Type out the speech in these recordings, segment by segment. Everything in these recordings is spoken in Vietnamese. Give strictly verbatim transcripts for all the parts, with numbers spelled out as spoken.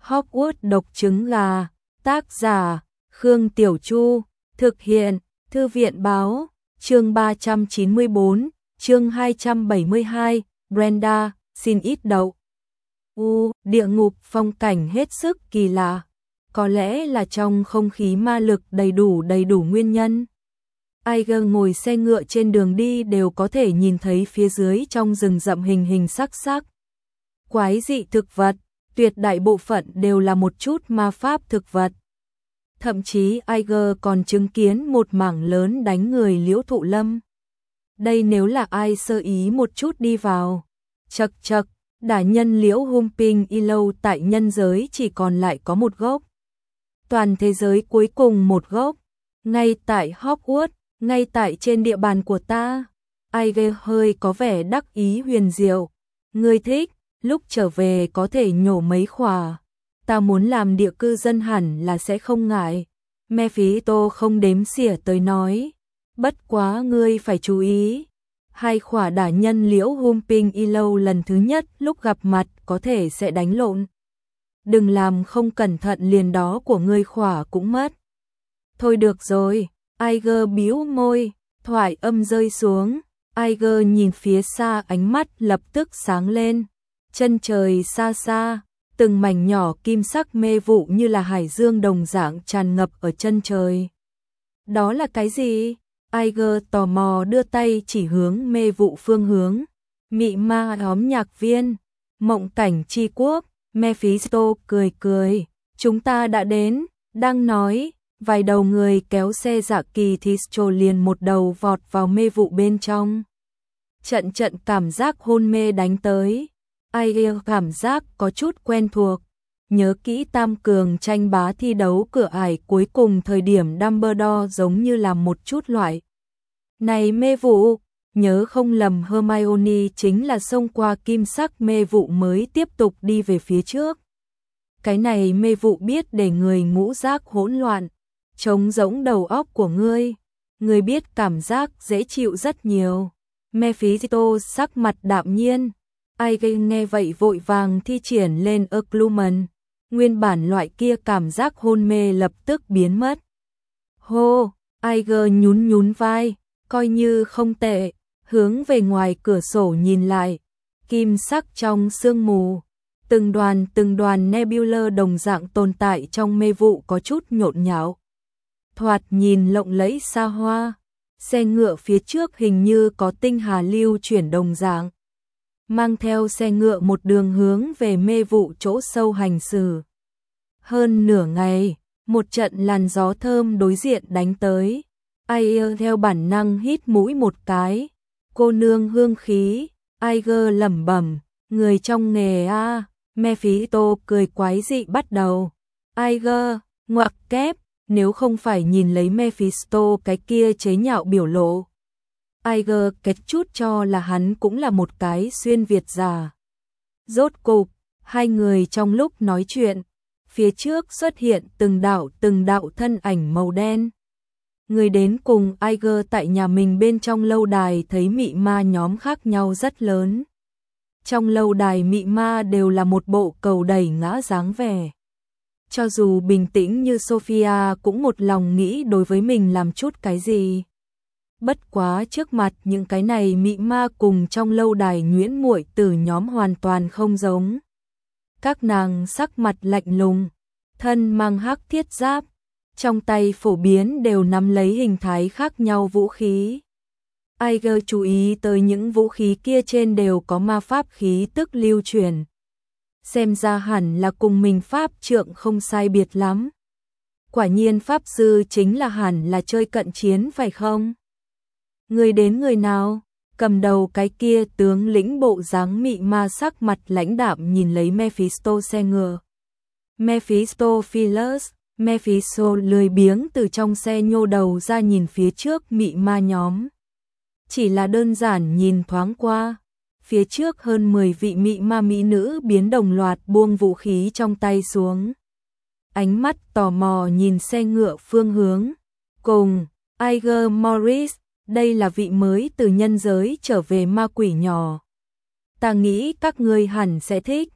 Hogwarts độc trứng gà, tác giả, Khương Tiểu Chu, thực hiện, Thư viện báo, chương ba trăm chín mươi bốn, chương hai trăm bảy mươi hai, Brenda, xin ít đậu. U, địa ngục phong cảnh hết sức kỳ lạ, có lẽ là trong không khí ma lực đầy đủ đầy đủ nguyên nhân. Aiger ngồi xe ngựa trên đường đi đều có thể nhìn thấy phía dưới trong rừng rậm hình hình sắc sắc. Quái dị thực vật, tuyệt đại bộ phận đều là một chút ma pháp thực vật. Thậm chí Aiger còn chứng kiến một mảng lớn đánh người liễu thụ lâm. Đây nếu là ai sơ ý một chút đi vào. Chật chật, đả nhân liễu Humping Illow tại nhân giới chỉ còn lại có một gốc. Toàn thế giới cuối cùng một gốc. Ngay tại Hogwarts, ngay tại trên địa bàn của ta. Aiger hơi có vẻ đắc ý huyền diệu. Ngươi thích, lúc trở về có thể nhổ mấy khỏa. Ta muốn làm địa cư dân hẳn là sẽ không ngại. Mephisto không đếm xỉa tới nói. Bất quá ngươi phải chú ý. Hai khỏa đả nhân liễu Humping Illow lần thứ nhất lúc gặp mặt có thể sẽ đánh lộn. Đừng làm không cẩn thận liền đó của ngươi khỏa cũng mất. Thôi được rồi, Aiger bĩu môi, thoại âm rơi xuống. Aiger nhìn phía xa, ánh mắt lập tức sáng lên. Chân trời xa xa, từng mảnh nhỏ kim sắc mê vụ như là hải dương đồng dạng tràn ngập ở chân trời. Đó là cái gì? Aiger tò mò đưa tay chỉ hướng mê vụ phương hướng. Mị ma óm nhạc viên, mộng cảnh tri quốc. Mephisto cười cười, chúng ta đã đến. Đang nói, vài đầu người kéo xe dạ kỳ Thistro liền một đầu vọt vào mê vụ bên trong. Trận trận cảm giác hôn mê đánh tới. Aiger cảm giác có chút quen thuộc. Nhớ kỹ tam cường tranh bá thi đấu cửa ải cuối cùng thời điểm Dumbledore giống như là một chút loại. Này mê vụ, nhớ không lầm Hermione chính là xông qua kim sắc mê vụ mới tiếp tục đi về phía trước. Cái này mê vụ biết để người ngũ giác hỗn loạn, trống rỗng đầu óc của ngươi. Ngươi biết cảm giác dễ chịu rất nhiều. Mephisto sắc mặt đạm nhiên. Aiger nghe vậy vội vàng thi triển lên Occlusion. Nguyên bản loại kia cảm giác hôn mê lập tức biến mất. Hô, Aiger nhún nhún vai, coi như không tệ, hướng về ngoài cửa sổ nhìn lại. Kim sắc trong sương mù, từng đoàn từng đoàn nebula đồng dạng tồn tại trong mê vụ có chút nhộn nhạo. Thoạt nhìn lộng lẫy xa hoa, xe ngựa phía trước hình như có tinh hà lưu chuyển đồng dạng. Mang theo xe ngựa một đường hướng về mê vụ chỗ sâu hành xử. Hơn nửa ngày, một trận làn gió thơm đối diện đánh tới. Aiger theo bản năng hít mũi một cái. Cô nương hương khí, Aiger lẩm bẩm, người trong nghề a. Mephisto cười quái dị bắt đầu. Aiger, ngoặc kép, nếu không phải nhìn lấy Mephisto cái kia chế nhạo biểu lộ. Aiger kết chút cho là hắn cũng là một cái xuyên Việt già. Rốt cục, hai người trong lúc nói chuyện, phía trước xuất hiện từng đạo từng đạo thân ảnh màu đen. Người đến cùng Aiger tại nhà mình bên trong lâu đài thấy mị ma nhóm khác nhau rất lớn. Trong lâu đài mị ma đều là một bộ cầu đẩy ngã dáng vẻ. Cho dù bình tĩnh như Sophia cũng một lòng nghĩ đối với mình làm chút cái gì. Bất quá trước mặt những cái này mị ma cùng trong lâu đài nhuyễn muội tử nhóm hoàn toàn không giống. Các nàng sắc mặt lạnh lùng, thân mang hắc thiết giáp, trong tay phổ biến đều nắm lấy hình thái khác nhau vũ khí. Aiger chú ý tới những vũ khí kia trên đều có ma pháp khí tức lưu truyền. Xem ra hẳn là cùng mình pháp trượng không sai biệt lắm. Quả nhiên pháp sư chính là hẳn là chơi cận chiến phải không? Người đến người nào? Cầm đầu cái kia tướng lĩnh bộ dáng mị ma sắc mặt lãnh đạm nhìn lấy Mephisto xe ngựa. Mephistopheles, Mephisto lười biếng từ trong xe nhô đầu ra nhìn phía trước mị ma nhóm. Chỉ là đơn giản nhìn thoáng qua, phía trước hơn mười vị mị ma mỹ nữ biến đồng loạt buông vũ khí trong tay xuống. Ánh mắt tò mò nhìn xe ngựa phương hướng. Cùng, Aiger Morris, đây là vị mới từ nhân giới trở về ma quỷ nhỏ. Ta nghĩ các ngươi hẳn sẽ thích.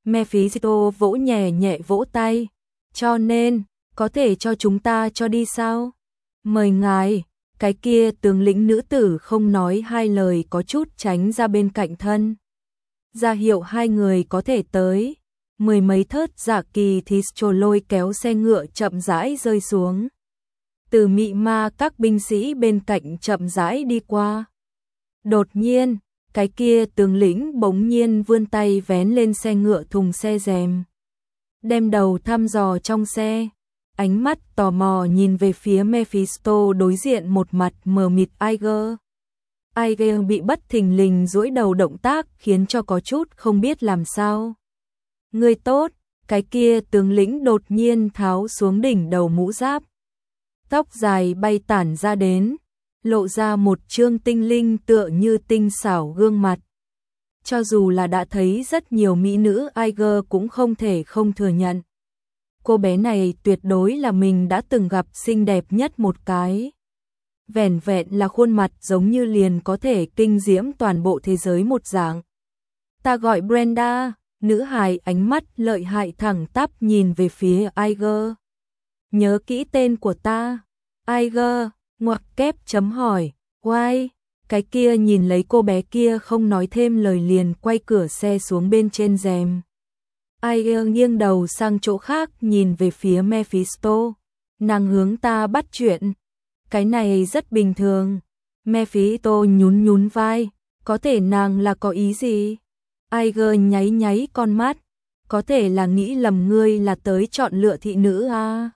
Mephisto vỗ nhẹ nhẹ vỗ tay. Cho nên, có thể cho chúng ta cho đi sao? Mời ngài. Cái kia tướng lĩnh nữ tử không nói hai lời có chút tránh ra bên cạnh thân. Ra hiệu hai người có thể tới. Mười mấy thớt dạ kỳ thít trồ lôi kéo xe ngựa chậm rãi rơi xuống. Từ mị ma các binh sĩ bên cạnh chậm rãi đi qua. Đột nhiên, cái kia tướng lĩnh bỗng nhiên vươn tay vén lên xe ngựa thùng xe rèm. Đem đầu thăm dò trong xe. Ánh mắt tò mò nhìn về phía Mephisto đối diện một mặt mờ mịt Iger. Iger bị bất thình lình duỗi đầu động tác khiến cho có chút không biết làm sao. Người tốt, cái kia tướng lĩnh đột nhiên tháo xuống đỉnh đầu mũ giáp. Tóc dài bay tản ra đến, lộ ra một trương tinh linh tựa như tinh xảo gương mặt. Cho dù là đã thấy rất nhiều mỹ nữ, Iger cũng không thể không thừa nhận. Cô bé này tuyệt đối là mình đã từng gặp xinh đẹp nhất một cái. Vẻn vẹn là khuôn mặt giống như liền có thể kinh diễm toàn bộ thế giới một dạng. Ta gọi Brenda, nữ hài ánh mắt lợi hại thẳng tắp nhìn về phía Iger. Nhớ kỹ tên của ta. Iger, ngoặc kép chấm hỏi, why? Cái kia nhìn lấy cô bé kia không nói thêm lời liền quay cửa xe xuống bên trên rèm. Iger nghiêng đầu sang chỗ khác nhìn về phía Mephisto. Nàng hướng ta bắt chuyện. Cái này rất bình thường. Mephisto nhún nhún vai. Có thể nàng là có ý gì? Iger nháy nháy con mắt. Có thể là nghĩ lầm ngươi là tới chọn lựa thị nữ à?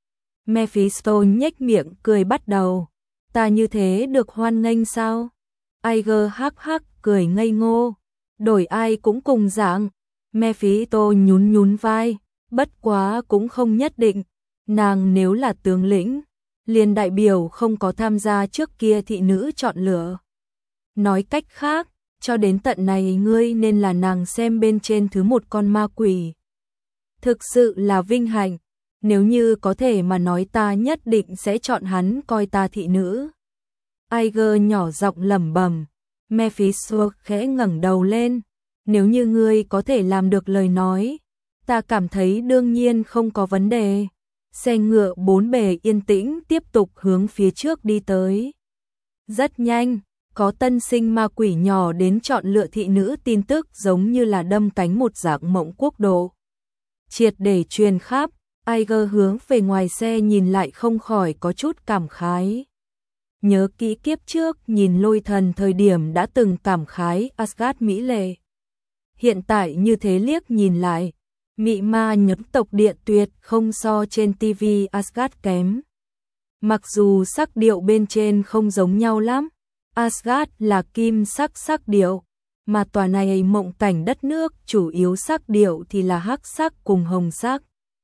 Mephisto nhếch miệng cười bắt đầu. Ta như thế được hoan nghênh sao? Iger hắc hắc cười ngây ngô. Đổi ai cũng cùng dạng. Mephisto nhún nhún vai. Bất quá cũng không nhất định. Nàng nếu là tướng lĩnh, liền đại biểu không có tham gia trước kia thị nữ chọn lựa. Nói cách khác, cho đến tận này ngươi nên là nàng xem bên trên thứ một con ma quỷ. Thực sự là vinh hạnh. Nếu như có thể mà nói ta nhất định sẽ chọn hắn coi ta thị nữ. Iger nhỏ giọng lẩm bẩm. Mephisto khẽ ngẩng đầu lên. Nếu như ngươi có thể làm được lời nói, ta cảm thấy đương nhiên không có vấn đề. Xe ngựa bốn bề yên tĩnh tiếp tục hướng phía trước đi tới. Rất nhanh, có tân sinh ma quỷ nhỏ đến chọn lựa thị nữ tin tức giống như là đâm cánh một dạng mộng quốc độ. Triệt để truyền khắp. Iger hướng về ngoài xe nhìn lại không khỏi có chút cảm khái. Nhớ kỹ kiếp trước nhìn Lôi Thần thời điểm đã từng cảm khái Asgard mỹ lệ. Hiện tại như thế liếc nhìn lại, mị ma nhấm tộc địa tuyệt không so trên ti vi Asgard kém. Mặc dù sắc điệu bên trên không giống nhau lắm, Asgard là kim sắc sắc điệu, mà tòa này mộng cảnh đất nước chủ yếu sắc điệu thì là hắc sắc cùng hồng sắc.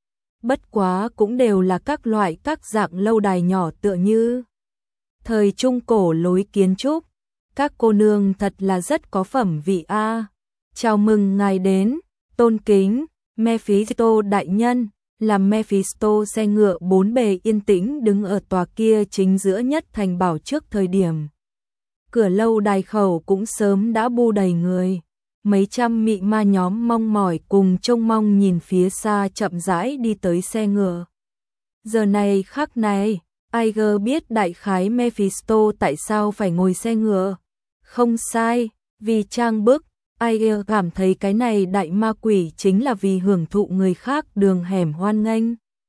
Bất quá cũng đều là các loại các dạng lâu đài nhỏ tựa như thời trung cổ lối kiến trúc. Các cô nương thật là rất có phẩm vị a. Chào mừng ngài đến, tôn kính, Mephisto đại nhân. Làm Mephisto xe ngựa bốn bề yên tĩnh đứng ở tòa kia chính giữa nhất thành bảo trước thời điểm. Cửa lâu đài khẩu cũng sớm đã bu đầy người. Mấy trăm mị ma nhóm mong mỏi cùng trông mong nhìn phía xa chậm rãi đi tới xe ngựa. Giờ này khắc này, Iger biết đại khái Mephisto tại sao phải ngồi xe ngựa. Không sai, vì trang bức. Iger cảm thấy cái này đại ma quỷ chính là vì hưởng thụ người khác đường hẻm hoan nghênh.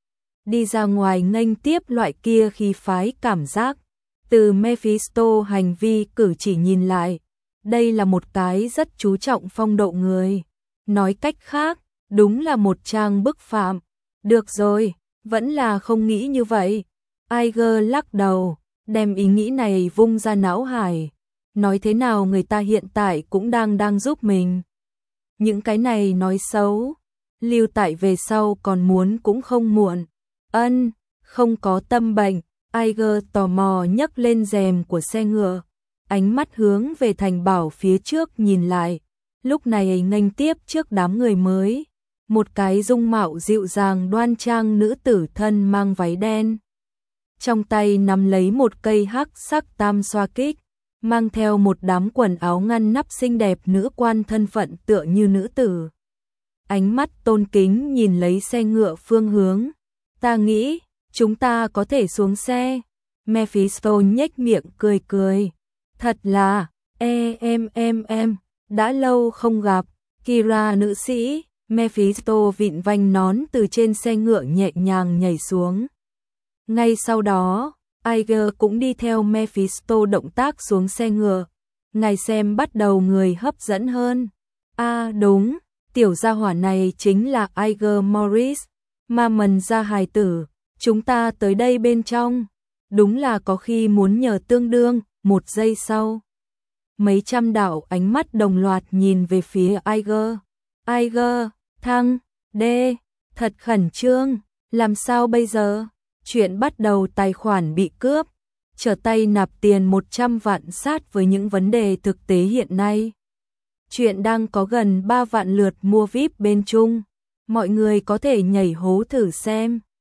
Đi ra ngoài nghênh tiếp loại kia khi phái cảm giác. Từ Mephisto hành vi cử chỉ nhìn lại, đây là một cái rất chú trọng phong độ người. Nói cách khác, đúng là một trang bức phạm. Được rồi, vẫn là không nghĩ như vậy. Iger lắc đầu, đem ý nghĩ này vung ra não hải. Nói thế nào người ta hiện tại cũng đang đang giúp mình. Những cái này nói xấu, lưu tại về sau còn muốn cũng không muộn. Ân, không có tâm bệnh. Iger tò mò nhấc lên rèm của xe ngựa, ánh mắt hướng về thành bảo phía trước nhìn lại. Lúc này nghênh tiếp trước đám người mới, một cái dung mạo dịu dàng đoan trang nữ tử thân mang váy đen. Trong tay nắm lấy một cây hắc sắc tam xoa kích, mang theo một đám quần áo ngăn nắp xinh đẹp nữ quan thân phận tựa như nữ tử. ánh mắt tôn kính nhìn lấy xe ngựa phương hướng. Ta nghĩ, chúng ta có thể xuống xe. Mephisto nhếch miệng cười cười. Thật là, e em em em, đã lâu không gặp, Kira nữ sĩ. Mephisto vịn vành nón từ trên xe ngựa nhẹ nhàng nhảy xuống. Ngay sau đó, Iger cũng đi theo Mephisto động tác xuống xe ngựa. Ngài xem bắt đầu người hấp dẫn hơn. À đúng, tiểu gia hỏa này chính là Iger Morris, ma mần gia hài tử, chúng ta tới đây bên trong. Đúng là có khi muốn nhờ tương đương, một giây sau. Mấy trăm đạo ánh mắt đồng loạt nhìn về phía Iger. Iger, thăng, đê, thật khẩn trương, làm sao bây giờ? Chuyện bắt đầu tài khoản bị cướp, trở tay nạp tiền một trăm vạn sát với những vấn đề thực tế hiện nay. Chuyện đang có gần ba vạn lượt mua víp bên Trung, mọi người có thể nhảy hố thử xem.